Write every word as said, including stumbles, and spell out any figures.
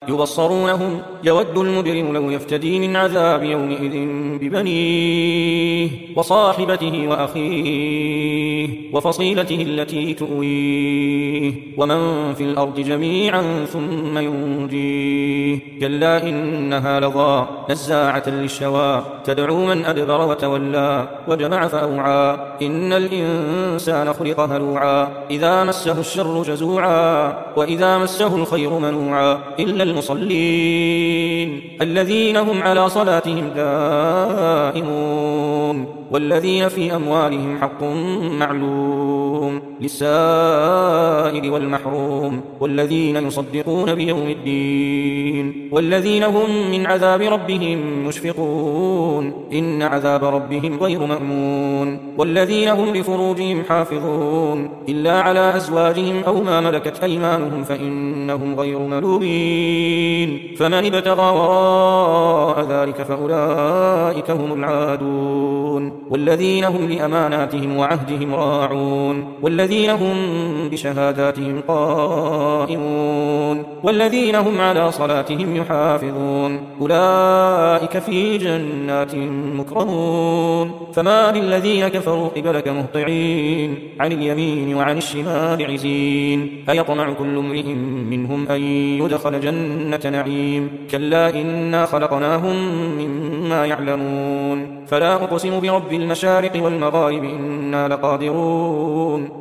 يبصرونهم يود المجرم لو يفتدي من عذاب يومئذ ببنيه وصاحبته وأخيه وفصيلته التي تؤويه ومن في الأرض جميعا ثم ينجيه كلا إنها لظى نزاعة للشوى تدعو من أدبر وتولى وجمع فأوعى إن الإنسان خلق هلوعا إذا مسه الشر جزوعا وإذا مسه الخير منوعا إلا المصلين الذين هم على صلاتهم دائمون والذين في أموالهم حق معلوم للسائل والمحروم والذين يصدقون بيوم الدين والذين هم من عذاب ربهم مشفقون إن عذاب ربهم غير مأمون والذين هم لفروجهم حافظون إلا على أزواجهم أو ما ملكت أيمانهم فإنهم غير ملومين فمن ابتغى وراء ذلك فأولئك هم العادون والذين هم لأماناتهم وعهدهم راعون والذين هم بشهاداتهم قائمون والذين هم على صلاتهم يحافظون أولئك في جنات مكرمون فما للذين كفروا قبلك مهطعين عن اليمين وعن الشمال عزين أيطمع كل امرئ منهم أن يدخل جنة نعيم كلا إنا خلقناهم مما يعلمون فلا أقسم برب المشارق والمغارب إنا لقادرون